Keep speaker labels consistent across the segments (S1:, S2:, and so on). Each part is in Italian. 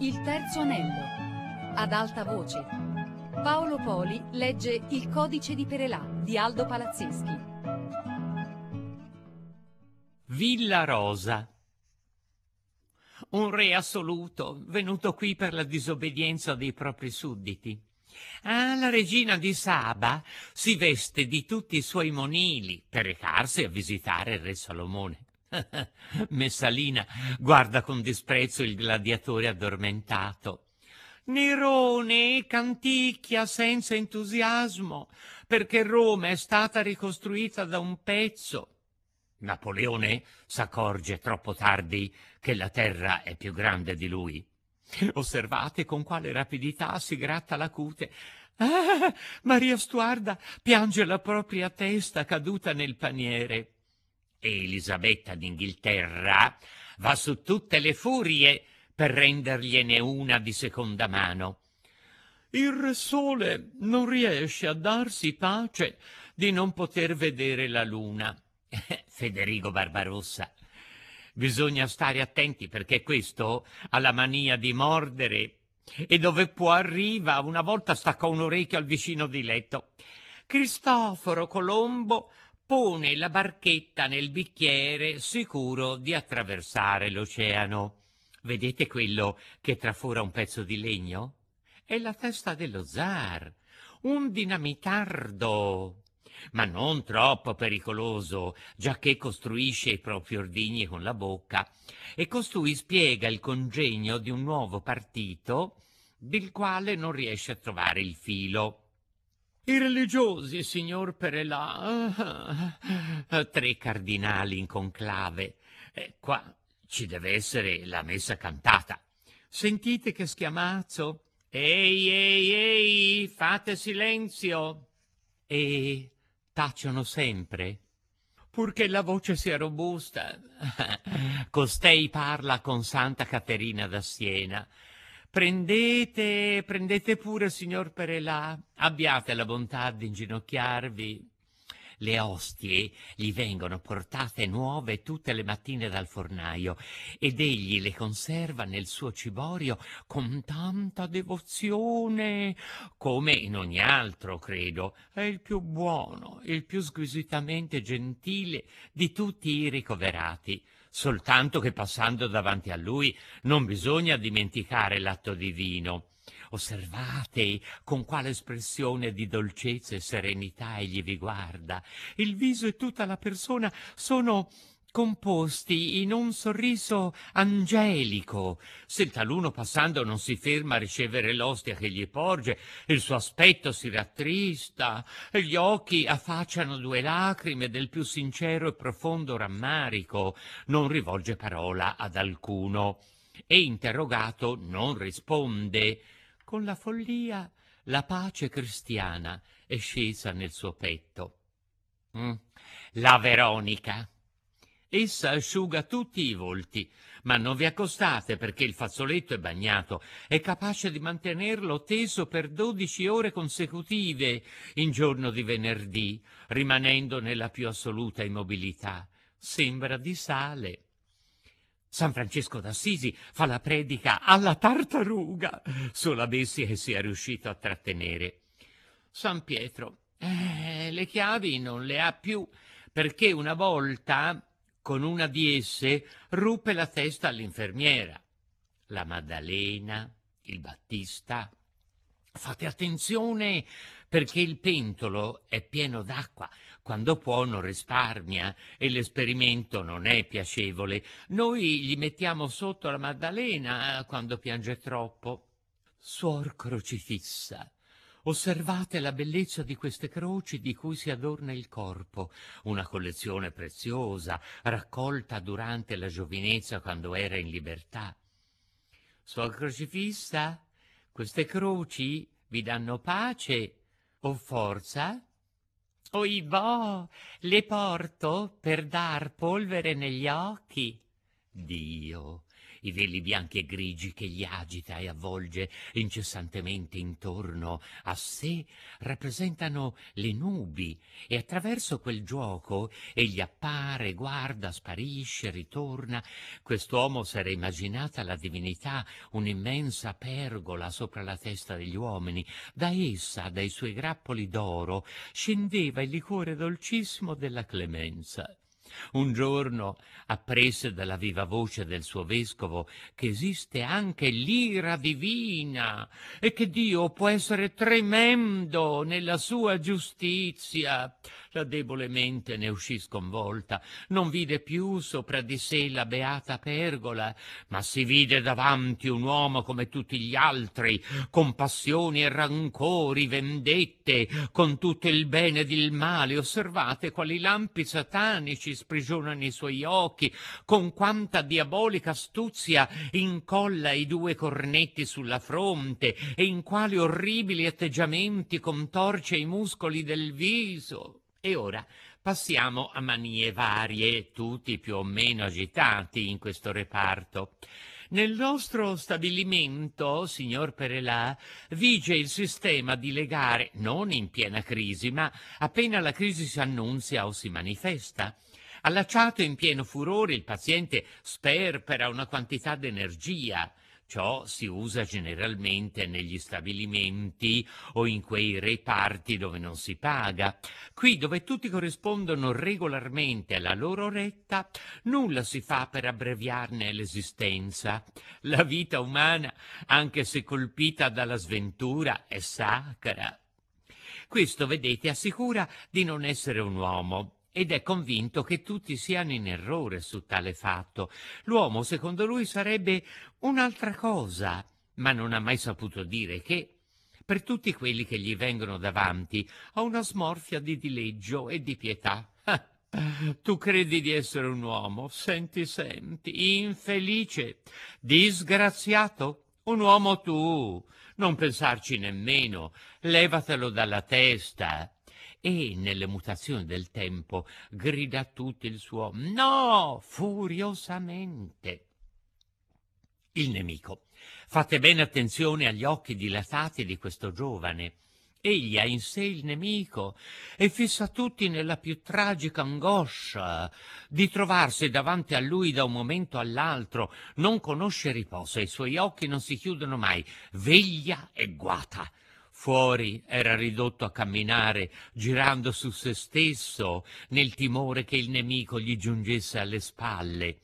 S1: Il terzo anello. Ad alta voce. Paolo Poli legge Il codice di Perelà di Aldo Palazzeschi.
S2: Villa Rosa. Un re assoluto, venuto qui per la disobbedienza dei propri sudditi. La regina di Saba si veste di tutti i suoi monili per recarsi a visitare il re Salomone. Messalina guarda con disprezzo il gladiatore addormentato. Nerone canticchia senza entusiasmo perché Roma è stata ricostruita da un pezzo. Napoleone s'accorge troppo tardi che la terra è più grande di lui. Osservate con quale rapidità si gratta la cute. Maria Stuarda piange la propria testa caduta nel paniere. E Elisabetta d'Inghilterra va su tutte le furie per rendergliene una di seconda mano. Il Re Sole non riesce a darsi pace di non poter vedere la luna. Federico Barbarossa. Bisogna stare attenti perché questo ha la mania di mordere e dove può arriva, una volta staccò un orecchio al vicino di letto. Cristoforo Colombo pone la barchetta nel bicchiere sicuro di attraversare l'oceano. Vedete quello che trafora un pezzo di legno? È la testa dello zar, un dinamitardo, ma non troppo pericoloso, giacché costruisce i propri ordigni con la bocca, e costui spiega il congegno di un nuovo partito del quale non riesce a trovare il filo. I religiosi, signor Perelà, 3 cardinali in conclave. Qua ci deve essere la messa cantata. Sentite che schiamazzo? Ehi, fate silenzio! E tacciono sempre, purché la voce sia robusta. Costei parla con Santa Caterina da Siena. Prendete pure, signor Perelà, abbiate la bontà di inginocchiarvi. Le ostie gli vengono portate nuove tutte le mattine dal fornaio ed egli le conserva nel suo ciborio con tanta devozione, come in ogni altro, credo. È il più buono, il più squisitamente gentile di tutti i ricoverati. Soltanto che passando davanti a lui non bisogna dimenticare l'atto divino. Osservate con quale espressione di dolcezza e serenità egli vi guarda. Il viso e tutta la persona sono composti in un sorriso angelico. Se il taluno passando non si ferma a ricevere l'ostia che gli porge, il suo aspetto si rattrista, e gli occhi affacciano 2 lacrime del più sincero e profondo rammarico. Non rivolge parola ad alcuno e interrogato non risponde. Con la follia la pace cristiana è scesa nel suo petto. La Veronica. Essa asciuga tutti i volti, ma non vi accostate perché il fazzoletto è bagnato. È capace di mantenerlo teso per 12 ore consecutive in giorno di venerdì, rimanendo nella più assoluta immobilità. Sembra di sale. San Francesco d'Assisi fa la predica alla tartaruga, sola bestia che sia riuscito a trattenere. San Pietro, le chiavi non le ha più, perché una volta, con una di esse, ruppe la testa all'infermiera. La Maddalena, il Battista. Fate attenzione, perché il pentolo è pieno d'acqua. Quando può non risparmia e l'esperimento non è piacevole. Noi gli mettiamo sotto la Maddalena quando piange troppo. Suor Crocifissa, osservate la bellezza di queste croci di cui si adorna il corpo, una collezione preziosa, raccolta durante la giovinezza quando era in libertà. Suor Crocifissa, queste croci vi danno pace o forza? Oibò, le porto per dar polvere negli occhi. Dio, i veli bianchi e grigi che gli agita e avvolge incessantemente intorno a sé rappresentano le nubi, e attraverso quel giuoco egli appare, guarda, sparisce, ritorna. Quest'uomo s'era immaginata la divinità, un'immensa pergola sopra la testa degli uomini. Da essa, dai suoi grappoli d'oro, scendeva il liquore dolcissimo della clemenza. Un giorno apprese dalla viva voce del suo vescovo che esiste anche l'ira divina e che Dio può essere tremendo nella sua giustizia. La debole mente ne uscì sconvolta, non vide più sopra di sé la beata pergola, ma si vide davanti un uomo come tutti gli altri, con passioni e rancori, vendette, con tutto il bene ed il male. Osservate quali lampi satanici sprigionano i suoi occhi, con quanta diabolica astuzia incolla i due cornetti sulla fronte e in quali orribili atteggiamenti contorce i muscoli del viso. E ora passiamo a manie varie, tutti più o meno agitati in questo reparto. Nel nostro stabilimento, signor Perelà, vige il sistema di legare, non in piena crisi, ma appena la crisi si annunzia o si manifesta. Allacciato in pieno furore, il paziente sperpera una quantità d'energia. Ciò si usa generalmente negli stabilimenti o in quei reparti dove non si paga. Qui, dove tutti corrispondono regolarmente alla loro retta, nulla si fa per abbreviarne l'esistenza. La vita umana, anche se colpita dalla sventura, è sacra. Questo, vedete, assicura di non essere un uomo. Ed è convinto che tutti siano in errore su tale fatto. L'uomo, secondo lui, sarebbe un'altra cosa, ma non ha mai saputo dire che, per tutti quelli che gli vengono davanti, ha una smorfia di dileggio e di pietà. Tu credi di essere un uomo? Senti, infelice, disgraziato, un uomo tu, non pensarci nemmeno, levatelo dalla testa. E nelle mutazioni del tempo grida a tutti il suo no furiosamente. Il nemico. Fate bene attenzione agli occhi dilatati di questo giovane. Egli ha in sé il nemico e fissa tutti nella più tragica angoscia di trovarsi davanti a lui da un momento all'altro. Non conosce riposo e i suoi occhi non si chiudono mai. Veglia e guata. Fuori era ridotto a camminare, girando su se stesso, nel timore che il nemico gli giungesse alle spalle.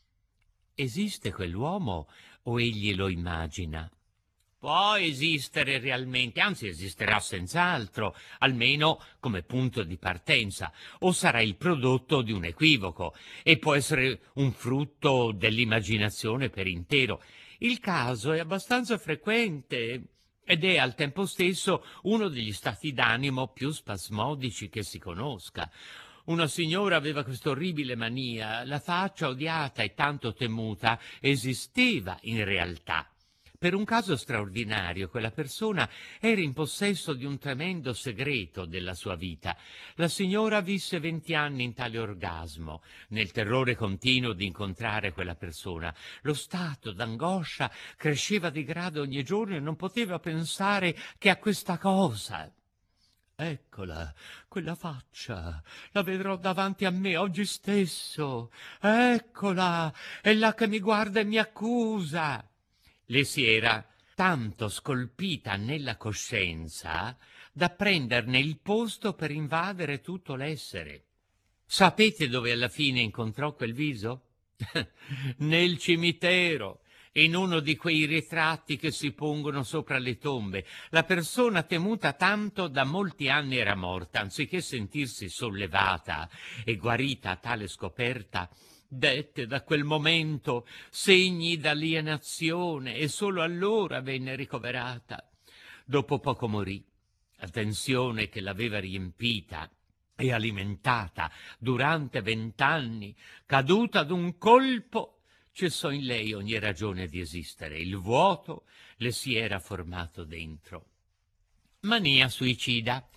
S2: Esiste quell'uomo o egli lo immagina? Può esistere realmente, anzi esisterà senz'altro, almeno come punto di partenza, o sarà il prodotto di un equivoco, e può essere un frutto dell'immaginazione per intero. Il caso è abbastanza frequente ed è al tempo stesso uno degli stati d'animo più spasmodici che si conosca. Una signora aveva questa orribile mania, la faccia odiata e tanto temuta esisteva in realtà. Per un caso straordinario, quella persona era in possesso di un tremendo segreto della sua vita. La signora visse 20 anni in tale orgasmo, nel terrore continuo di incontrare quella persona. Lo stato d'angoscia cresceva di grado ogni giorno e non poteva pensare che a questa cosa. Eccola, quella faccia, la vedrò davanti a me oggi stesso. Eccola, è là che mi guarda e mi accusa. Le si era tanto scolpita nella coscienza da prenderne il posto per invadere tutto l'essere. Sapete dove alla fine incontrò quel viso? Nel cimitero, in uno di quei ritratti che si pongono sopra le tombe. La persona temuta tanto da molti anni era morta, anziché sentirsi sollevata e guarita a tale scoperta, dette da quel momento segni d'alienazione e solo allora venne ricoverata. Dopo poco morì. La tensione che l'aveva riempita e alimentata durante 20 anni, caduta d'un colpo, cessò in lei ogni ragione di esistere. Il vuoto le si era formato dentro. Mania suicida.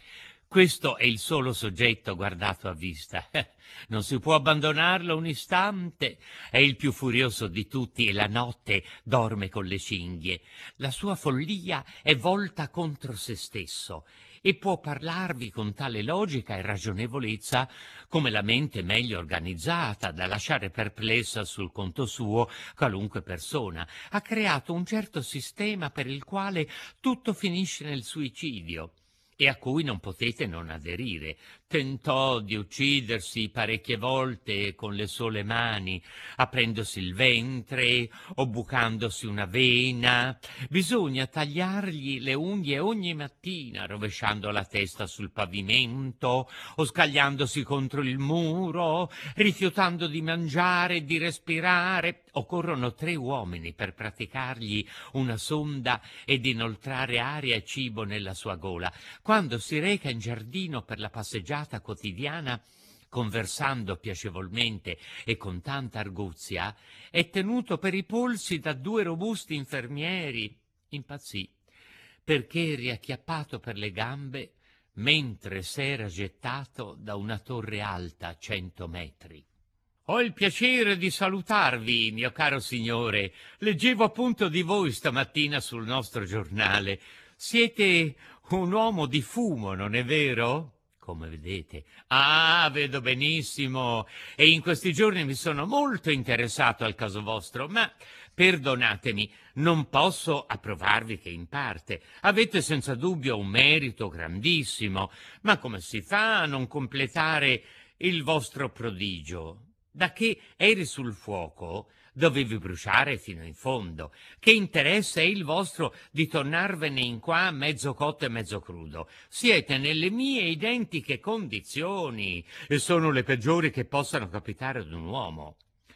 S2: Questo è il solo soggetto guardato a vista. Non si può abbandonarlo un istante. È il più furioso di tutti e la notte dorme con le cinghie. La sua follia è volta contro se stesso e può parlarvi con tale logica e ragionevolezza come la mente meglio organizzata da lasciare perplessa sul conto suo qualunque persona. Ha creato un certo sistema per il quale tutto finisce nel suicidio e a cui non potete non aderire. Tentò di uccidersi parecchie volte con le sole mani, aprendosi il ventre o bucandosi una vena. Bisogna tagliargli le unghie ogni mattina, rovesciando la testa sul pavimento o scagliandosi contro il muro, rifiutando di mangiare e di respirare. Occorrono 3 uomini per praticargli una sonda ed inoltrare aria e cibo nella sua gola. Quando si reca in giardino per la passeggiata quotidiana, conversando piacevolmente e con tanta arguzia, è tenuto per i polsi da 2 robusti infermieri. Impazzì, perché riacchiappato per le gambe mentre s'era gettato da una torre alta a 100 metri. Ho il piacere di salutarvi, mio caro signore. Leggevo appunto di voi stamattina sul nostro giornale. Siete un uomo di fumo, non è vero? Come vedete. Ah, vedo benissimo. E in questi giorni mi sono molto interessato al caso vostro, ma perdonatemi, non posso approvarvi che in parte. Avete senza dubbio un merito grandissimo, ma come si fa a non completare il vostro prodigio? Da che eri sul fuoco, dovevi bruciare fino in fondo. Che interesse è il vostro di tornarvene in qua mezzo cotto e mezzo crudo? Siete nelle mie identiche condizioni e sono le peggiori che possano capitare ad un uomo.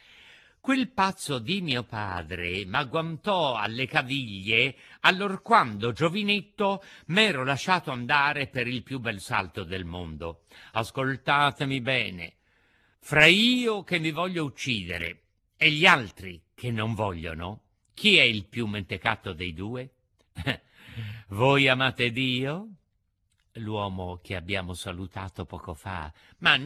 S2: Quel pazzo di mio padre m'agguantò alle caviglie allorquando, giovinetto, m'ero lasciato andare per il più bel salto del mondo. Ascoltatemi bene. Fra io che mi voglio uccidere e gli altri che non vogliono, chi è il più mentecato dei 2? Voi amate Dio? L'uomo che abbiamo salutato poco fa. Ma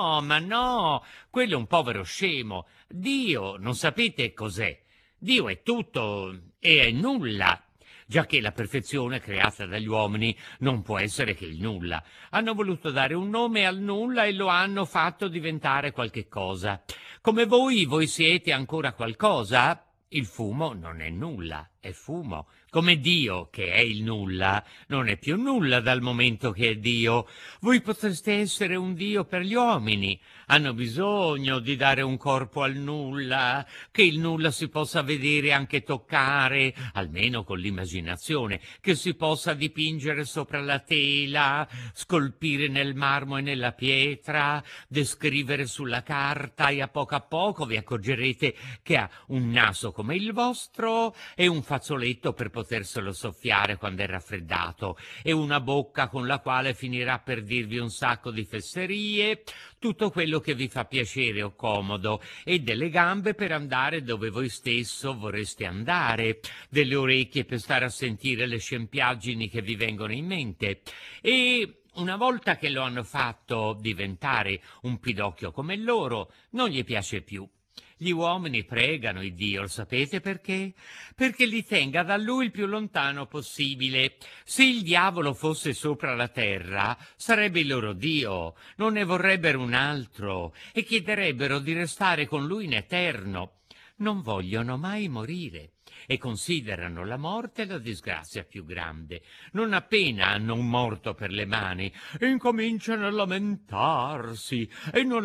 S2: no, quello è un povero scemo. Dio, non sapete cos'è? Dio è tutto e è nulla. Giacché la perfezione creata dagli uomini non può essere che il nulla. Hanno voluto dare un nome al nulla e lo hanno fatto diventare qualche cosa. Come voi siete ancora qualcosa? Il fumo non è nulla, è fumo. Come Dio, che è il nulla, non è più nulla dal momento che è Dio. Voi potreste essere un Dio per gli uomini. Hanno bisogno di dare un corpo al nulla, che il nulla si possa vedere anche toccare, almeno con l'immaginazione, che si possa dipingere sopra la tela, scolpire nel marmo e nella pietra, descrivere sulla carta e a poco vi accorgerete che ha un naso come il vostro e un fazzoletto per poterselo soffiare quando è raffreddato e una bocca con la quale finirà per dirvi un sacco di fesserie, tutto quello che vi fa piacere o comodo, e delle gambe per andare dove voi stesso vorreste andare, delle orecchie per stare a sentire le scempiaggini che vi vengono in mente. E una volta che lo hanno fatto diventare un pidocchio come loro, non gli piace più. Gli uomini pregano il Dio, lo sapete perché? Perché li tenga da lui il più lontano possibile. Se il diavolo fosse sopra la terra, sarebbe il loro Dio, non ne vorrebbero un altro e chiederebbero di restare con lui in eterno. Non vogliono mai morire e considerano la morte la disgrazia più grande. Non appena hanno un morto per le mani, incominciano a lamentarsi e non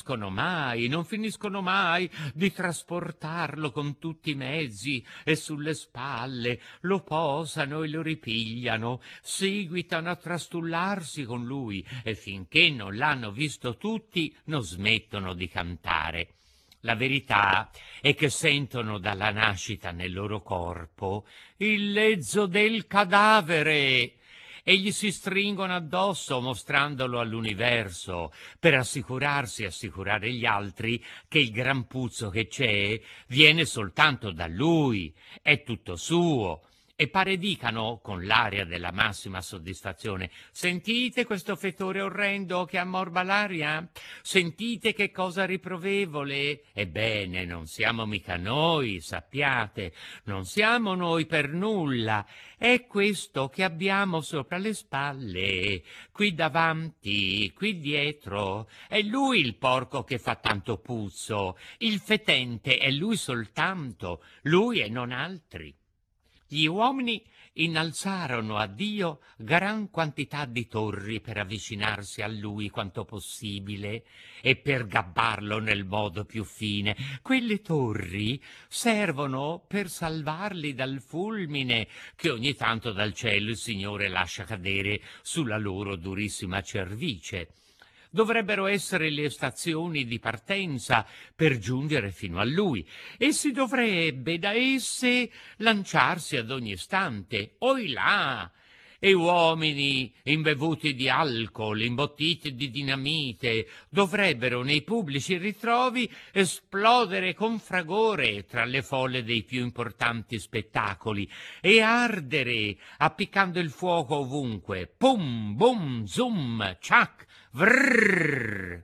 S2: finiscono mai di trasportarlo con tutti i mezzi e sulle spalle, lo posano e lo ripigliano, seguitano a trastullarsi con lui e finché non l'hanno visto tutti non smettono di cantare. La verità è che sentono dalla nascita nel loro corpo il lezzo del cadavere e gli si stringono addosso mostrandolo all'universo per assicurarsi e assicurare gli altri che il gran puzzo che c'è viene soltanto da lui, è tutto suo E pare dicano, con l'aria della massima soddisfazione: «Sentite questo fetore orrendo che ammorba l'aria? Sentite che cosa riprovevole? Ebbene, non siamo mica noi, sappiate, non siamo noi per nulla. È questo che abbiamo sopra le spalle, qui davanti, qui dietro. È lui il porco che fa tanto puzzo, il fetente è lui soltanto, lui e non altri». Gli uomini innalzarono a Dio gran quantità di torri per avvicinarsi a lui quanto possibile e per gabbarlo nel modo più fine. Quelle torri servono per salvarli dal fulmine che ogni tanto dal cielo il Signore lascia cadere sulla loro durissima cervice. Dovrebbero essere le stazioni di partenza per giungere fino a lui e si dovrebbe da esse lanciarsi ad ogni istante. Oilà! E uomini imbevuti di alcol, imbottiti di dinamite, dovrebbero nei pubblici ritrovi esplodere con fragore tra le folle dei più importanti spettacoli e ardere appiccando il fuoco ovunque. Pum, bum, zum, ciac, vrrr.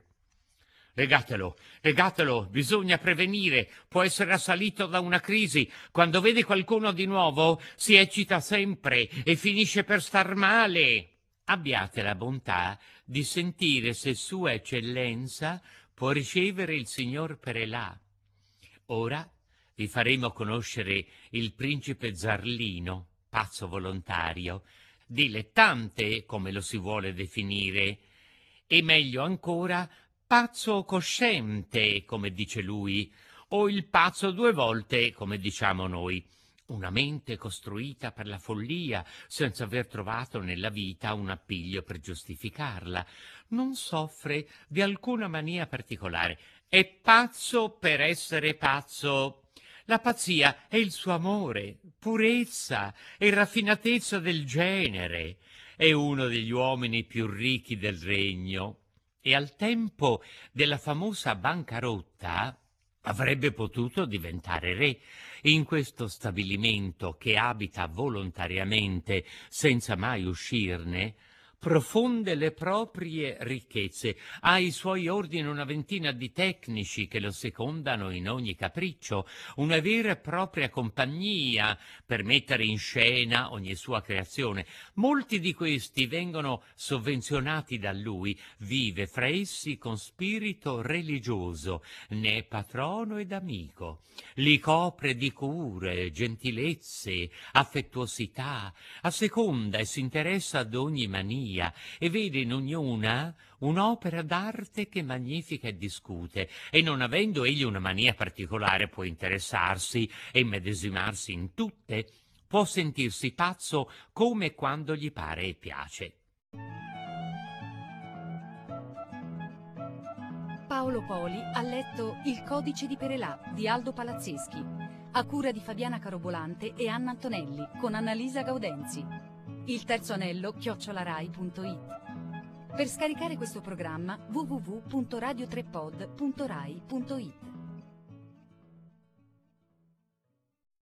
S2: Legatelo, bisogna prevenire, può essere assalito da una crisi. Quando vede qualcuno di nuovo si eccita sempre e finisce per star male. Abbiate la bontà di sentire se Sua Eccellenza può ricevere il signor Perelà. Ora vi faremo conoscere il principe Zarlino, pazzo volontario, dilettante, come lo si vuole definire, e meglio ancora pazzo cosciente, come dice lui, o il pazzo due volte, come diciamo noi. Una mente costruita per la follia, senza aver trovato nella vita un appiglio per giustificarla. Non soffre di alcuna mania particolare. È pazzo per essere pazzo. La pazzia è il suo amore, purezza e raffinatezza del genere. È uno degli uomini più ricchi del regno. E al tempo della famosa bancarotta avrebbe potuto diventare re. In questo stabilimento che abita volontariamente senza mai uscirne, profonde le proprie ricchezze, ha ai suoi ordini una ventina di tecnici che lo secondano in ogni capriccio, una vera e propria compagnia per mettere in scena ogni sua creazione. Molti di questi vengono sovvenzionati da lui, vive fra essi con spirito religioso, ne è patrono ed amico, li copre di cure, gentilezze, affettuosità, asseconda e si interessa ad ogni mania e vede in ognuna un'opera d'arte che magnifica e discute, e non avendo egli una mania particolare può interessarsi e immedesimarsi in tutte, può sentirsi pazzo come e quando gli pare e piace.
S1: Paolo Poli ha letto Il codice di Perelà di Aldo Palazzeschi, a cura di Fabiana Carobolante e Anna Antonelli, con Annalisa Gaudenzi. Il terzo anello @rai.it. Per scaricare questo programma www.radiotrepod.rai.it.